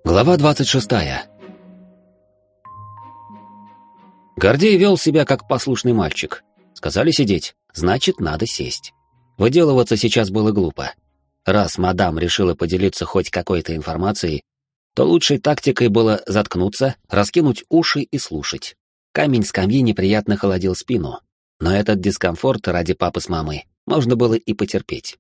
Глава 26. Гордей вел себя как послушный мальчик. Сказали сидеть, значит, надо сесть. Выделываться сейчас было глупо. Раз мадам решила поделиться хоть какой-то информацией, то лучшей тактикой было заткнуться, раскинуть уши и слушать. Камень скамьи неприятно холодил спину, но этот дискомфорт ради папы с мамой можно было и потерпеть.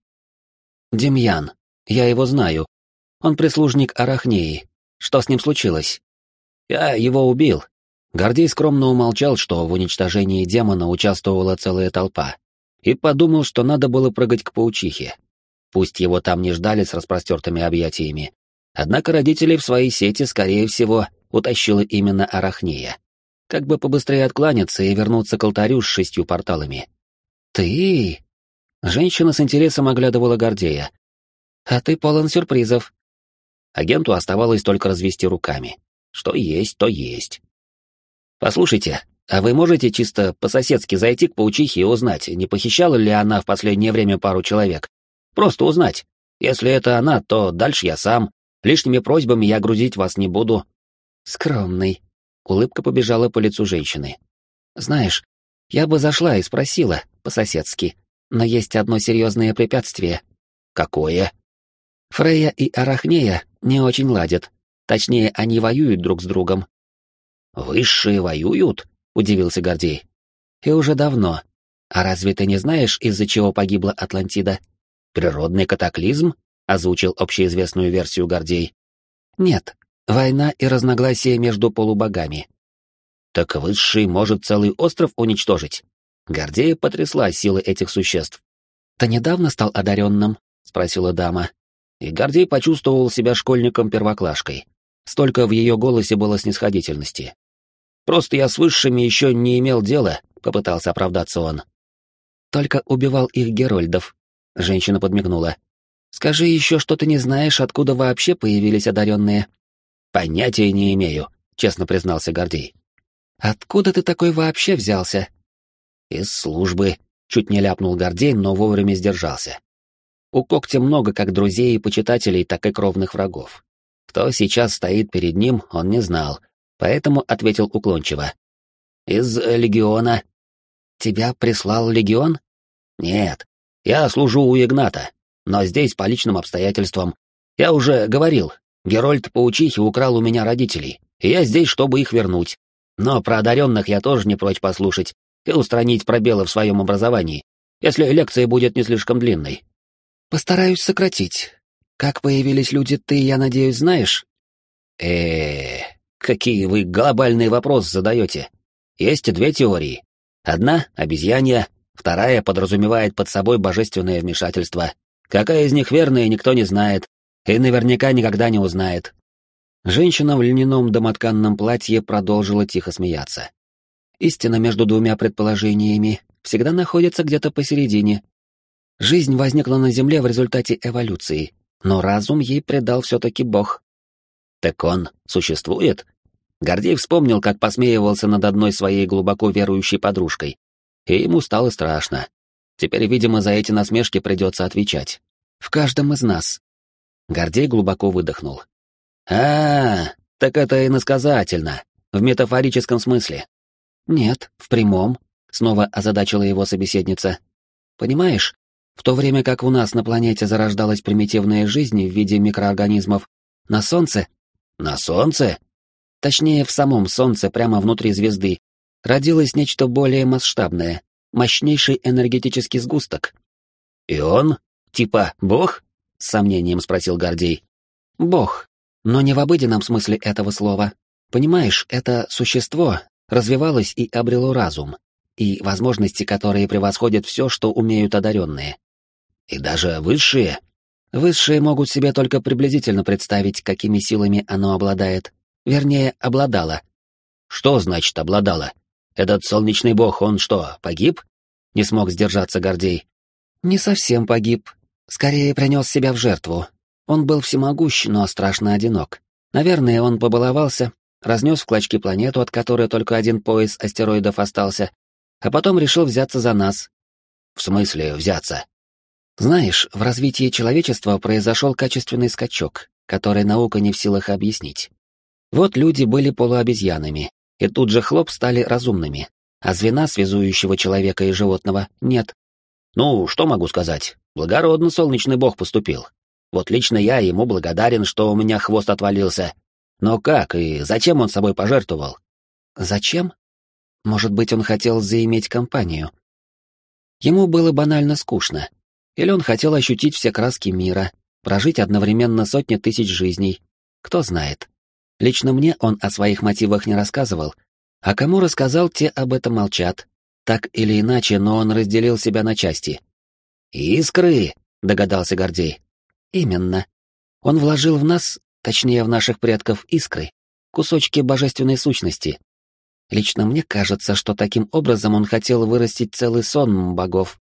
Демьян, я его знаю. Он прислужник Арахнеи. Что с ним случилось? Я его убил. Гордей скромно умолчал, что в уничтожении демона участвовала целая толпа, и подумал, что надо было прыгать к паучихе. Пусть его там не ждали с распростертыми объятиями, однако родителей в свои сети, скорее всего, утащила именно Арахнея. Как бы побыстрее откланяться и вернуться к алтарю с 6 порталами. «Ты?» Женщина с интересом оглядывала Гордея. «А ты полон сюрпризов». Агенту оставалось только развести руками. Что есть, то есть. «Послушайте, а вы можете чисто по-соседски зайти к паучихе и узнать, не похищала ли она в последнее время пару человек? Просто узнать. Если это она, то дальше я сам. Лишними просьбами я грузить вас не буду». «Скромный». Улыбка побежала по лицу женщины. «Знаешь, я бы зашла и спросила, по-соседски, но есть одно серьезное препятствие». «Какое?» «Фрейя и Арахнея не очень ладят. Точнее, они воюют друг с другом». «Высшие воюют?» — удивился Гордей. «И уже давно. А разве ты не знаешь, из-за чего погибла Атлантида?» «Природный катаклизм?» — озвучил общеизвестную версию Гордей. «Нет, война и разногласия между полубогами». «Так Высший может целый остров уничтожить?» Гордея потрясла силы этих существ. «Ты недавно стал одаренным?» — спросила дама. И Гордей почувствовал себя школьником-первоклашкой. Столько в ее голосе было снисходительности. «Просто я с Высшими еще не имел дела», — попытался оправдаться он. «Только убивал их герольдов», — женщина подмигнула. «Скажи еще, что ты не знаешь, откуда вообще появились одаренные». «Понятия не имею», — честно признался Гордей. «Откуда ты такой вообще взялся?» «Из службы», — чуть не ляпнул Гордей, но вовремя сдержался. У Когтя много как друзей и почитателей, так и кровных врагов. Кто сейчас стоит перед ним, он не знал, поэтому ответил уклончиво. «Из легиона». «Тебя прислал легион?» «Нет, я служу у Игната, но здесь по личным обстоятельствам. Я уже говорил, Герольд Паучихи украл у меня родителей, и я здесь, чтобы их вернуть. Но про одаренных я тоже не прочь послушать и устранить пробелы в своем образовании, если лекция будет не слишком длинной». «Постараюсь сократить. Как появились люди, ты, я надеюсь, знаешь?» Какие вы глобальные вопросы задаете? Есть 2 теории. Одна — обезьянья, вторая подразумевает под собой божественное вмешательство. Какая из них верная, никто не знает, и наверняка никогда не узнает». Женщина в льняном домотканном платье продолжила тихо смеяться. «Истина между 2 предположениями всегда находится где-то посередине. Жизнь возникла на Земле в результате эволюции, но разум ей придал все-таки Бог». «Так он существует?» Гордей вспомнил, как посмеивался над одной своей глубоко верующей подружкой, и ему стало страшно. Теперь, видимо, за эти насмешки придется отвечать. «В каждом из нас». Гордей глубоко выдохнул. Так это иносказательно, в метафорическом смысле». «Нет, в прямом», — снова озадачила его собеседница. «Понимаешь, в то время как у нас на планете зарождалась примитивная жизнь в виде микроорганизмов, на Солнце...» «На Солнце?» Точнее, в самом Солнце, прямо внутри звезды, родилось нечто более масштабное, мощнейший энергетический сгусток. «И он? Типа Бог?» — с сомнением спросил Гордей. «Бог, но не в обыденном смысле этого слова. Понимаешь, это существо развивалось и обрело разум, и возможности, которые превосходят все, что умеют одаренные. И даже высшие? Высшие могут себе только приблизительно представить, какими силами оно обладает. Вернее, обладало». «Что значит обладало? Этот солнечный бог, он что, погиб?» Не смог сдержаться Гордей. «Не совсем погиб. Скорее принес себя в жертву. Он был всемогущ, но страшно одинок. Наверное, он побаловался, разнес в клочки планету, от которой только один пояс астероидов остался, а потом решил взяться за нас». «В смысле взяться?» «Знаешь, в развитии человечества произошел качественный скачок, который наука не в силах объяснить. Вот люди были полуобезьянами, и тут же хлоп стали разумными, а звена, связующего человека и животного, нет. Ну, что могу сказать? Благородно солнечный бог поступил. Вот лично я ему благодарен, что у меня хвост отвалился. Но как и зачем он собой пожертвовал? Зачем? Может быть, он хотел заиметь компанию. Ему было банально скучно. Или он хотел ощутить все краски мира, прожить одновременно сотни тысяч жизней. Кто знает. Лично мне он о своих мотивах не рассказывал, а кому рассказал, те об этом молчат. Так или иначе, но он разделил себя на части. «Искры!» — догадался Гордей. «Именно. Он вложил в нас, точнее в наших предков, искры, кусочки божественной сущности. Лично мне кажется, что таким образом он хотел вырастить целый сон богов».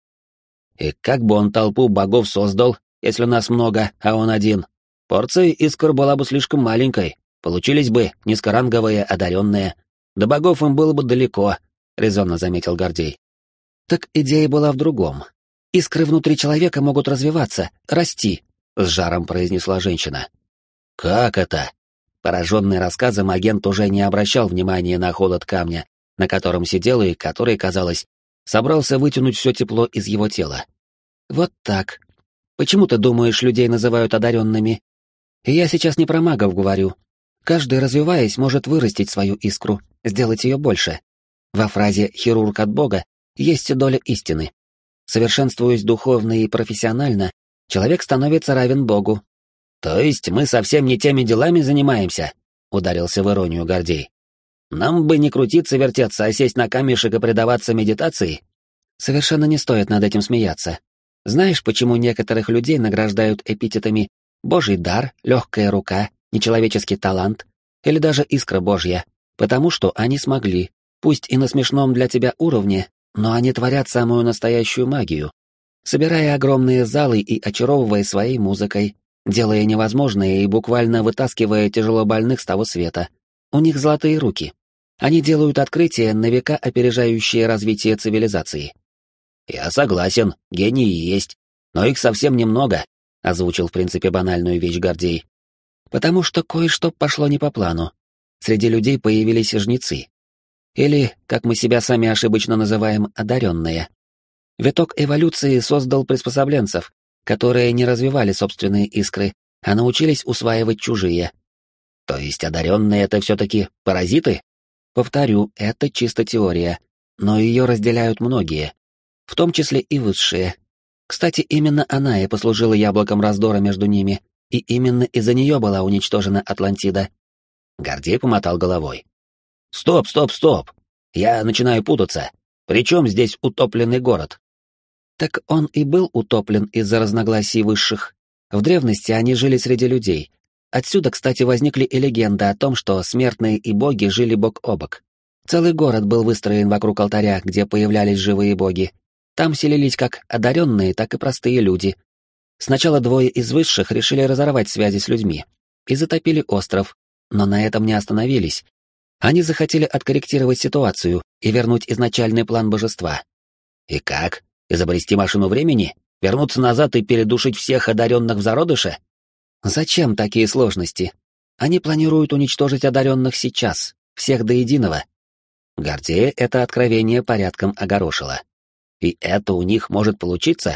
«И как бы он толпу богов создал, если нас много, а он один? Порция искр была бы слишком маленькой, получились бы низкоранговые одаренные. До богов им было бы далеко», — резонно заметил Гордей. «Так идея была в другом. Искры внутри человека могут развиваться, расти», — с жаром произнесла женщина. «Как это?» Пораженный рассказом, агент уже не обращал внимания на холод камня, на котором сидел и который, казалось, собрался вытянуть все тепло из его тела. «Вот так. Почему ты думаешь, людей называют одаренными? И я сейчас не про магов говорю. Каждый, развиваясь, может вырастить свою искру, сделать ее больше. Во фразе «хирург от Бога» есть доля истины. Совершенствуясь духовно и профессионально, человек становится равен Богу». «То есть мы совсем не теми делами занимаемся?» — ударился в иронию Гордей. «Нам бы не крутиться-вертеться, а сесть на камешек и предаваться медитации?» «Совершенно не стоит над этим смеяться. Знаешь, почему некоторых людей награждают эпитетами «Божий дар», «легкая рука», «нечеловеческий талант» или даже «искра Божья»? Потому что они смогли, пусть и на смешном для тебя уровне, но они творят самую настоящую магию, собирая огромные залы и очаровывая своей музыкой, делая невозможное и буквально вытаскивая тяжелобольных с того света. У них золотые руки. Они делают открытия, на века опережающие развитие цивилизации. «Я согласен, гении есть, но их совсем немного», — озвучил в принципе банальную вещь Гордей. «Потому что кое-что пошло не по плану. Среди людей появились жнецы. Или, как мы себя сами ошибочно называем, одаренные. Виток эволюции создал приспособленцев, которые не развивали собственные искры, а научились усваивать чужие. То есть одаренные — это все-таки паразиты? Повторю, это чисто теория, но ее разделяют многие, в том числе и высшие. Кстати, именно она и послужила яблоком раздора между ними, и именно из-за нее была уничтожена Атлантида». Гордей помотал головой. «Стоп, стоп, стоп! Я начинаю путаться. При чем здесь утопленный город?» Так он и был утоплен из-за разногласий высших. В древности они жили среди людей. Отсюда, кстати, возникли и легенды о том, что смертные и боги жили бок о бок. Целый город был выстроен вокруг алтаря, где появлялись живые боги. Там селились как одаренные, так и простые люди. Сначала двое из высших решили разорвать связи с людьми и затопили остров, но на этом не остановились. Они захотели откорректировать ситуацию и вернуть изначальный план божества. И как? Изобрести машину времени? Вернуться назад и передушить всех одаренных в зародыше? Зачем такие сложности? Они планируют уничтожить одаренных сейчас, всех до единого. Гордея это откровение порядком огорошило. И это у них может получиться?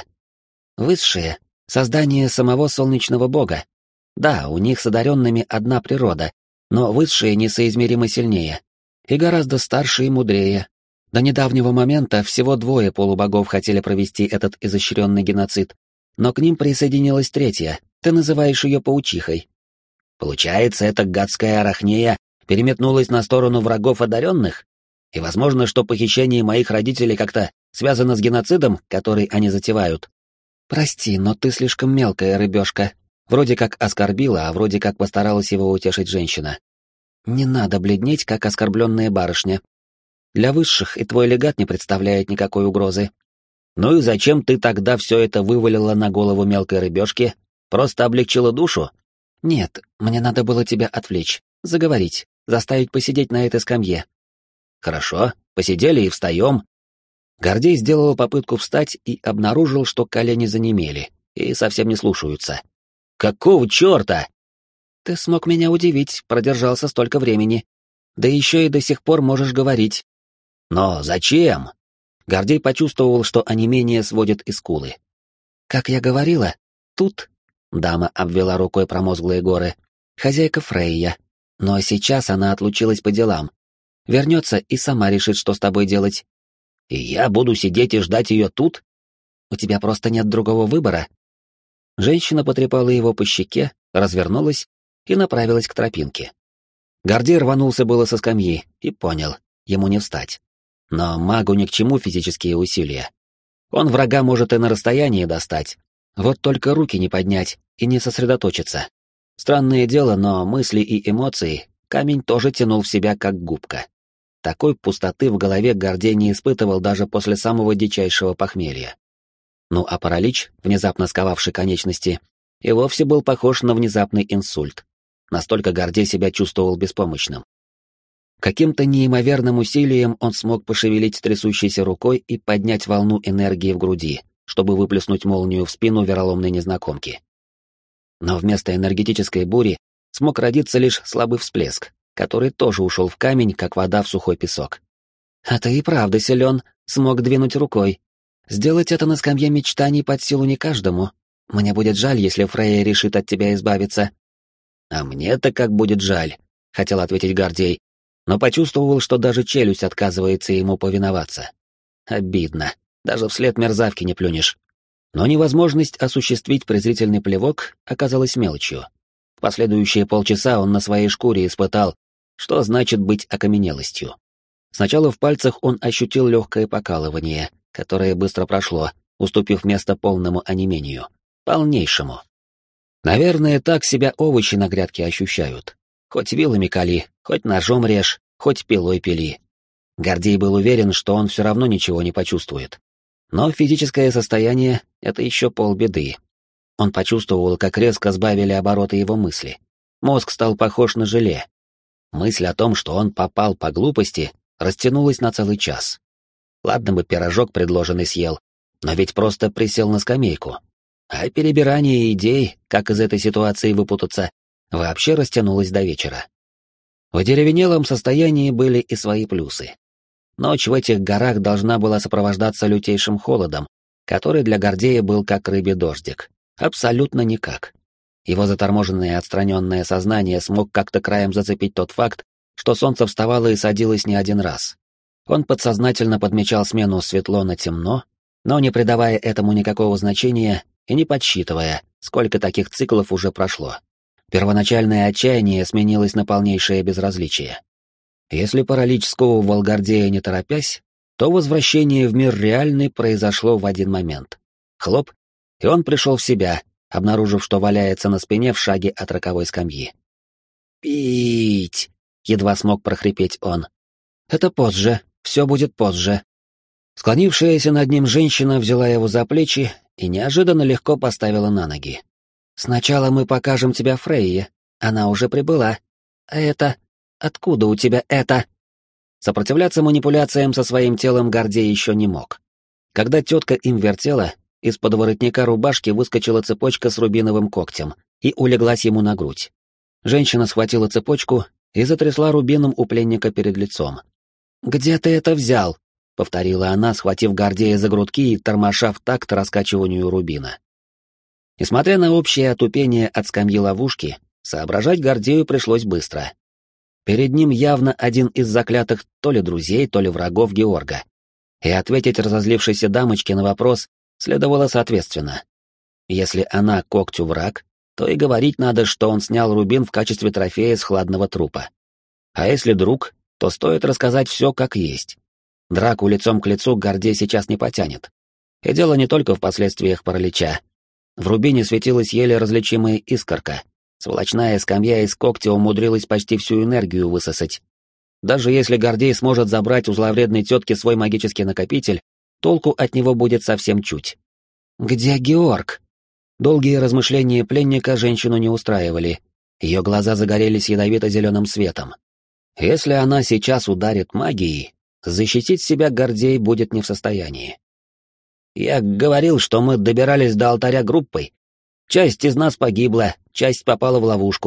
Высшие — создание самого солнечного бога. Да, у них с одаренными одна природа, но высшие несоизмеримо сильнее. И гораздо старше и мудрее. До недавнего момента всего двое полубогов хотели провести этот изощренный геноцид, но к ним присоединилась третья, ты называешь ее паучихой. Получается, эта гадская арахнея переметнулась на сторону врагов одаренных? И возможно, что похищение моих родителей как-то связано с геноцидом, который они затевают? Прости, но ты слишком мелкая рыбешка. Вроде как оскорбила, а вроде как постаралась его утешить женщина. Не надо бледнеть, как оскорбленная барышня. Для высших и твой легат не представляет никакой угрозы. Ну и зачем ты тогда все это вывалила на голову мелкой рыбешки? Просто облегчила душу? Нет, мне надо было тебя отвлечь, заговорить, заставить посидеть на этой скамье. Хорошо, посидели и встаем. Гордей сделал попытку встать и обнаружил, что колени занемели и совсем не слушаются. Какого черта? Ты смог меня удивить, продержался столько времени. Да еще и до сих пор можешь говорить. Но зачем? Гордей почувствовал, что онемение сводит и скулы. Как я говорила, тут... Дама обвела рукой промозглые горы. Хозяйка Фрейя. Но сейчас она отлучилась по делам. Вернется и сама решит, что с тобой делать. И я буду сидеть и ждать ее тут? У тебя просто нет другого выбора. Женщина потрепала его по щеке, развернулась и направилась к тропинке. Гордей рванулся было со скамьи и понял, ему не встать. Но магу ни к чему физические усилия. Он врага может и на расстоянии достать, вот только руки не поднять и не сосредоточиться. Странное дело, но мысли и эмоции камень тоже тянул в себя как губка. Такой пустоты в голове Гордей не испытывал даже после самого дичайшего похмелья. Ну а паралич, внезапно сковавший конечности, и вовсе был похож на внезапный инсульт. Настолько Гордей себя чувствовал беспомощным. Каким-то неимоверным усилием он смог пошевелить трясущейся рукой и поднять волну энергии в груди, чтобы выплеснуть молнию в спину вероломной незнакомки. Но вместо энергетической бури смог родиться лишь слабый всплеск, который тоже ушел в камень, как вода в сухой песок. «А ты и правда силен, смог двинуть рукой. Сделать это на скамье мечтаний под силу не каждому. Мне будет жаль, если Фрейя решит от тебя избавиться». «А мне-то как будет жаль», — хотел ответить Гордей, но почувствовал, что даже челюсть отказывается ему повиноваться. Обидно, даже вслед мерзавки не плюнешь. Но невозможность осуществить презрительный плевок оказалась мелочью. В последующие полчаса он на своей шкуре испытал, что значит быть окаменелостью. Сначала в пальцах он ощутил легкое покалывание, которое быстро прошло, уступив место полному онемению. Полнейшему. Наверное, так себя овощи на грядке ощущают. Хоть вилами кали, хоть ножом режь, хоть пилой пили. Гордей был уверен, что он все равно ничего не почувствует. Но физическое состояние — это еще полбеды. Он почувствовал, как резко сбавили обороты его мысли. Мозг стал похож на желе. Мысль о том, что он попал по глупости, растянулась на целый час. Ладно бы пирожок предложенный съел, но ведь просто присел на скамейку. А перебирание идей, как из этой ситуации выпутаться, вообще растянулось до вечера. В одеревенелом состоянии были и свои плюсы. Ночь в этих горах должна была сопровождаться лютейшим холодом, который для Гордея был как рыбий дождик. Абсолютно никак. Его заторможенное отстраненное сознание смог как-то краем зацепить тот факт, что солнце вставало и садилось не один раз. Он подсознательно подмечал смену светло на темно, но не придавая этому никакого значения и не подсчитывая, сколько таких циклов уже прошло. Первоначальное отчаяние сменилось на полнейшее безразличие. Если паралич сковывал Гордея не торопясь, то возвращение в мир реальный произошло в один момент. Хлоп, и он пришел в себя, обнаружив, что валяется на спине в шаге от роковой скамьи. «Пить!» — едва смог прохрипеть он. «Это позже, все будет позже». Склонившаяся над ним женщина взяла его за плечи и неожиданно легко поставила на ноги. «Сначала мы покажем тебя Фрейе, она уже прибыла. А это... Откуда у тебя это?» Сопротивляться манипуляциям со своим телом Гордей еще не мог. Когда тетка им вертела, из-под воротника рубашки выскочила цепочка с рубиновым когтем и улеглась ему на грудь. Женщина схватила цепочку и затрясла рубином у пленника перед лицом. «Где ты это взял?» — повторила она, схватив Гордея за грудки и тормоша в такт раскачиванию рубина. Несмотря на общее отупение от скамьи ловушки, соображать Гордею пришлось быстро. Перед ним явно один из заклятых то ли друзей, то ли врагов Георга. И ответить разозлившейся дамочке на вопрос следовало соответственно. Если она когтю враг, то и говорить надо, что он снял рубин в качестве трофея с хладного трупа. А если друг, то стоит рассказать все как есть. Драку лицом к лицу Гордей сейчас не потянет. И дело не только в последствиях паралича. В рубине светилась еле различимая искорка. Сволочная скамья из когтя умудрилась почти всю энергию высосать. Даже если Гордей сможет забрать у зловредной тетки свой магический накопитель, толку от него будет совсем чуть. «Где Георг?» Долгие размышления пленника женщину не устраивали. Ее глаза загорелись ядовито-зеленым светом. Если она сейчас ударит магией, защитить себя Гордей будет не в состоянии. «Я говорил, что мы добирались до алтаря группой. Часть из нас погибла, часть попала в ловушку.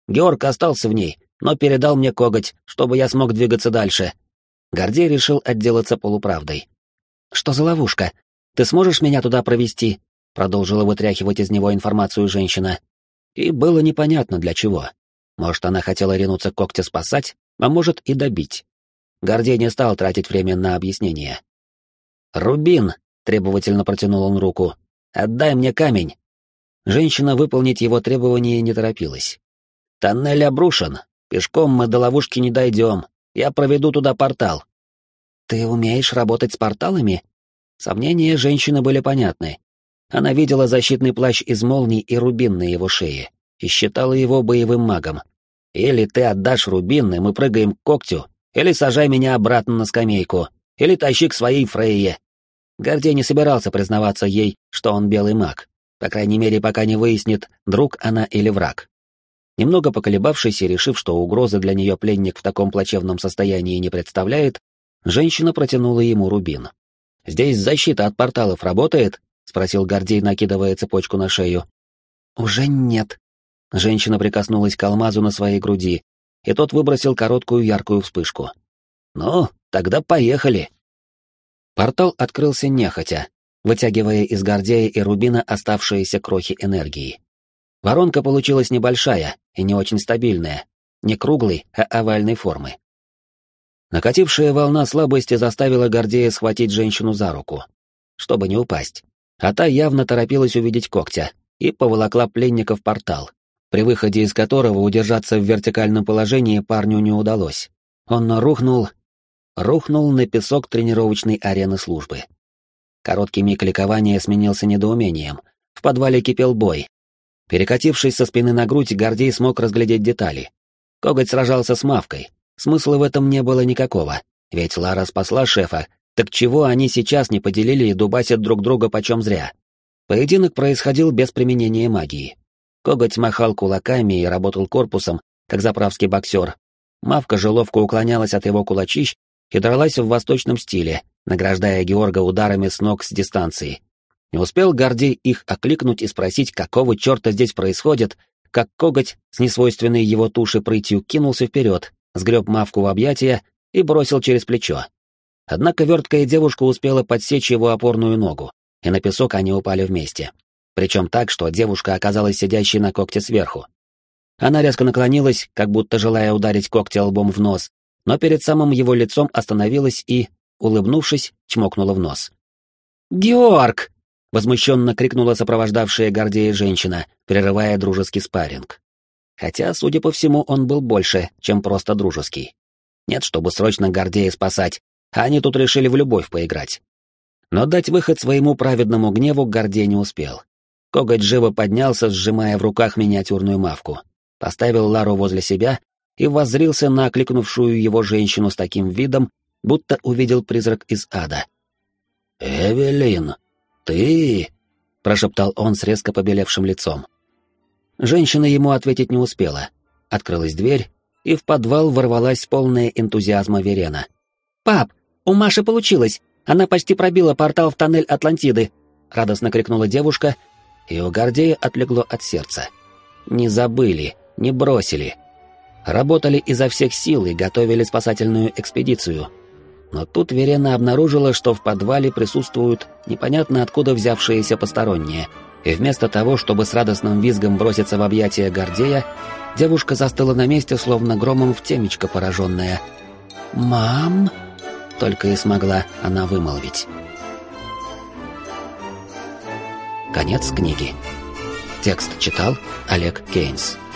Георг остался в ней, но передал мне коготь, чтобы я смог двигаться дальше. Гордей решил отделаться полуправдой. «Что за ловушка? Ты сможешь меня туда провести?» Продолжила вытряхивать из него информацию женщина. И было непонятно для чего. Может, она хотела ринуться когтя спасать, а может и добить. Гордей не стал тратить время на объяснение. «Рубин!» — требовательно протянул он руку. «Отдай мне камень!» Женщина выполнить его требование не торопилась. «Тоннель обрушен. Пешком мы до ловушки не дойдем. Я проведу туда портал». «Ты умеешь работать с порталами?» Сомнения женщины были понятны. Она видела защитный плащ из молний и рубин на его шее и считала его боевым магом. «Или ты отдашь рубин, и мы прыгаем к когтю, или сажай меня обратно на скамейку, или тащи к своей Фрейе». Гордей не собирался признаваться ей, что он белый маг, по крайней мере, пока не выяснит, друг она или враг. Немного поколебавшись и решив, что угрозы для нее пленник в таком плачевном состоянии не представляет, женщина протянула ему рубин. «Здесь защита от порталов работает?» — спросил Гордей, накидывая цепочку на шею. «Уже нет». Женщина прикоснулась к алмазу на своей груди, и тот выбросил короткую яркую вспышку. «Ну, тогда поехали». Портал открылся нехотя, вытягивая из Гордея и рубина оставшиеся крохи энергии. Воронка получилась небольшая и не очень стабильная, не круглой, а овальной формы. Накатившая волна слабости заставила Гордея схватить женщину за руку, чтобы не упасть, а та явно торопилась увидеть когтя и поволокла пленника в портал, при выходе из которого удержаться в вертикальном положении парню не удалось. Он рухнул на песок тренировочной арены службы. Короткий миг ликования сменился недоумением. В подвале кипел бой. Перекатившись со спины на грудь, Гордей смог разглядеть детали. Коготь сражался с Мавкой. Смысла в этом не было никакого, ведь Лара спасла шефа, так чего они сейчас не поделили и дубасят друг друга почем зря? Поединок происходил без применения магии. Коготь махал кулаками и работал корпусом, как заправский боксер. Мавка же ловко уклонялась от его кулачищ и дралась в восточном стиле, награждая Георга ударами с ног с дистанции. Не успел Гордей их окликнуть и спросить, какого черта здесь происходит, как коготь с несвойственной его туши прытью кинулся вперед, сгреб Мавку в объятия и бросил через плечо. Однако верткая девушка успела подсечь его опорную ногу, и на песок они упали вместе. Причем так, что девушка оказалась сидящей на когте сверху. Она резко наклонилась, как будто желая ударить когтя лбом в нос, но перед самым его лицом остановилась и, улыбнувшись, чмокнула в нос. «Георг!» — возмущенно крикнула сопровождавшая Гордея женщина, прерывая дружеский спарринг. Хотя, судя по всему, он был больше, чем просто дружеский. Нет, чтобы срочно Гордея спасать, а они тут решили в любовь поиграть. Но дать выход своему праведному гневу Гордей не успел. Коготь живо поднялся, сжимая в руках миниатюрную Мавку, поставил Лару возле себя и воззрился на окликнувшую его женщину с таким видом, будто увидел призрак из ада. «Эвелин, ты...» — прошептал он с резко побелевшим лицом. Женщина ему ответить не успела. Открылась дверь, и в подвал ворвалась полная энтузиазма Верена. «Пап, у Маши получилось! Она почти пробила портал в тоннель Атлантиды!» — радостно крикнула девушка, и у Гордея отлегло от сердца. Не забыли, не бросили. Работали изо всех сил и готовили спасательную экспедицию. Но тут Верена обнаружила, что в подвале присутствуют непонятно откуда взявшиеся посторонние, и вместо того, чтобы с радостным визгом броситься в объятия Гордея, девушка застыла на месте, словно громом в темечко пораженная. «Мам!» — только и смогла она вымолвить. Конец книги. Текст читал Олег Кейнс.